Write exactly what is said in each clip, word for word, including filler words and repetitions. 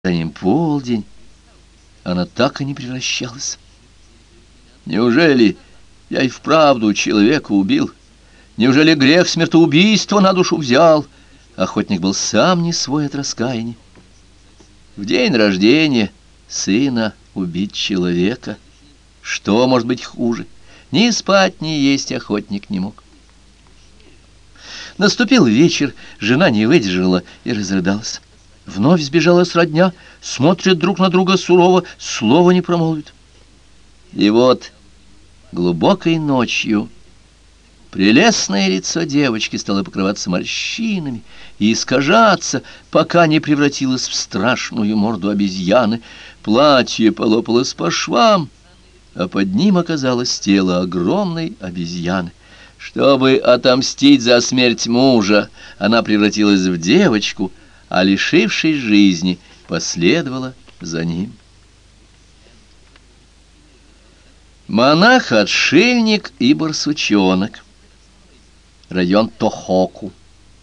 За ним полдень, она так и не превращалась. Неужели я и вправду человека убил? Неужели грех смертоубийства на душу взял? Охотник был сам не свой от раскаяния. В день рождения сына убить человека. Что может быть хуже? Ни спать, ни есть охотник не мог. Наступил вечер, жена не выдержала и разрыдалась. Вновь сбежала родня, смотрят друг на друга сурово, слова не промолвит. И вот глубокой ночью прелестное лицо девочки стало покрываться морщинами и искажаться, пока не превратилось в страшную морду обезьяны. Платье полопалось по швам, а под ним оказалось тело огромной обезьяны. Чтобы отомстить за смерть мужа, она превратилась в девочку, а, лишившись жизни, последовала за ним. Монах-отшельник и барсучонок. Район Тохоку.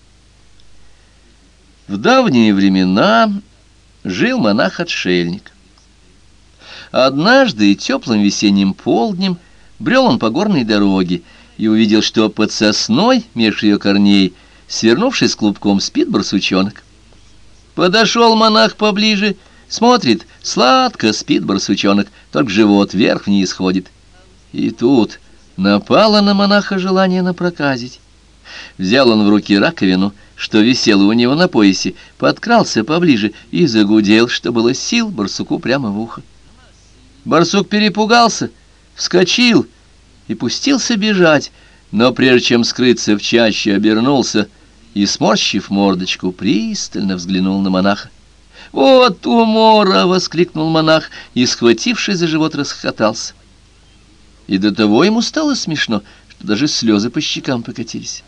В давние времена жил монах-отшельник. Однажды теплым весенним полднем брел он по горной дороге и увидел, что под сосной, меж ее корней, свернувшись клубком, спит барсучонок. Подошел монах поближе, смотрит, сладко спит барсучонок, только живот вверх-вниз ходит. И тут напало на монаха желание напроказить. Взял он в руки раковину, что висела у него на поясе, подкрался поближе и загудел, что было сил, барсуку прямо в ухо. Барсук перепугался, вскочил и пустился бежать, но прежде чем скрыться в чаще, обернулся и, сморщив мордочку, пристально взглянул на монаха. «Вот умора!» — воскликнул монах и, схватившись за живот, расхохотался. И до того ему стало смешно, что даже слезы по щекам покатились.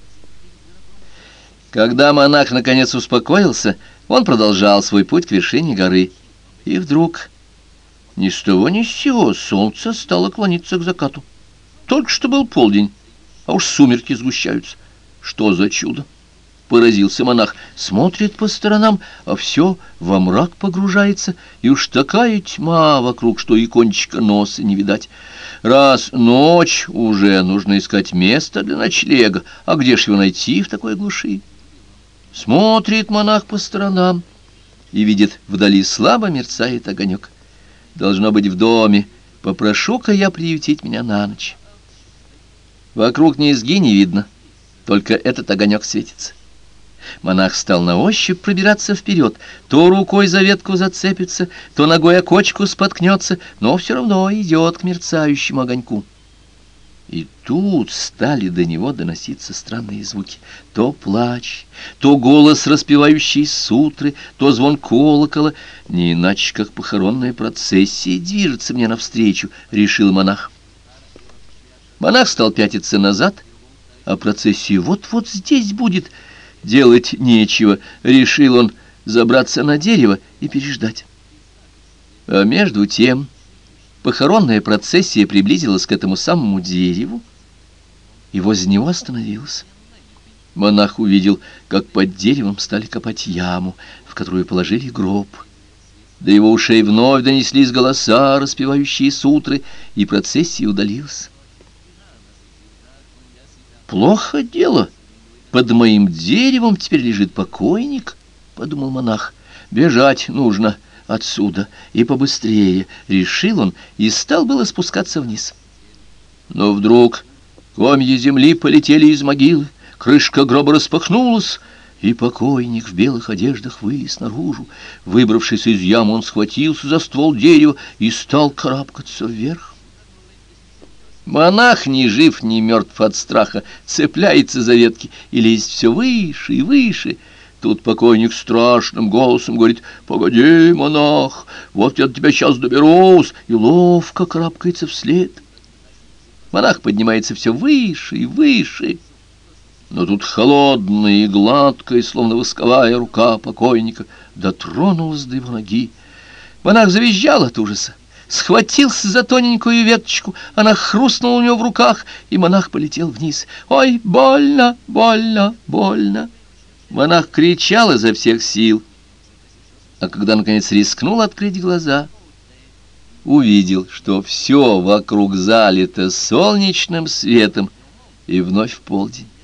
Когда монах наконец успокоился, он продолжал свой путь к вершине горы. И вдруг ни с того ни с сего солнце стало клониться к закату. Только что был полдень, а уж сумерки сгущаются. Что за чудо! Поразился монах, смотрит по сторонам, а все во мрак погружается, и уж такая тьма вокруг, что и кончика носа не видать. Раз ночь уже, нужно искать место для ночлега, а где ж его найти в такой глуши? Смотрит монах по сторонам и видит, вдали слабо мерцает огонек. Должно быть в доме, попрошу-ка я приютить меня на ночь. Вокруг низги не видно, только этот огонек светится. Монах стал на ощупь пробираться вперед, то рукой за ветку зацепится, то ногой о кочку споткнется, но все равно идет к мерцающему огоньку. И тут стали до него доноситься странные звуки. То плач, то голос, распевающий сутры, то звон колокола. Не иначе, как похоронная процессия движется мне навстречу, решил монах. Монах стал пятиться назад, а процессия вот-вот здесь будет. Делать нечего, решил он забраться на дерево и переждать. А между тем похоронная процессия приблизилась к этому самому дереву и возле него остановилась. Монах увидел, как под деревом стали копать яму, в которую положили гроб. До его ушей вновь донеслись голоса, распевающие сутры, и процессия удалилась. «Плохо дело. Под моим деревом теперь лежит покойник», — подумал монах. «Бежать нужно отсюда и побыстрее», — решил он и стал было спускаться вниз. Но вдруг комья земли полетели из могилы, крышка гроба распахнулась, и покойник в белых одеждах вылез наружу. Выбравшись из ямы, он схватился за ствол дерева и стал карабкаться вверх. Монах, ни жив, ни мертв от страха, цепляется за ветки и лезет все выше и выше. Тут покойник страшным голосом говорит: «Погоди, монах, вот я до тебя сейчас доберусь», и ловко карабкается вслед. Монах поднимается все выше и выше, но тут холодная и гладкая, словно восковая рука покойника дотронулась до его ноги. Монах завизжал от ужаса, схватился за тоненькую веточку, она хрустнула у него в руках, и монах полетел вниз. «Ой, больно, больно, больно!» Монах кричал изо всех сил, а когда, наконец, рискнул открыть глаза, увидел, что все вокруг залито солнечным светом, и вновь в полдень.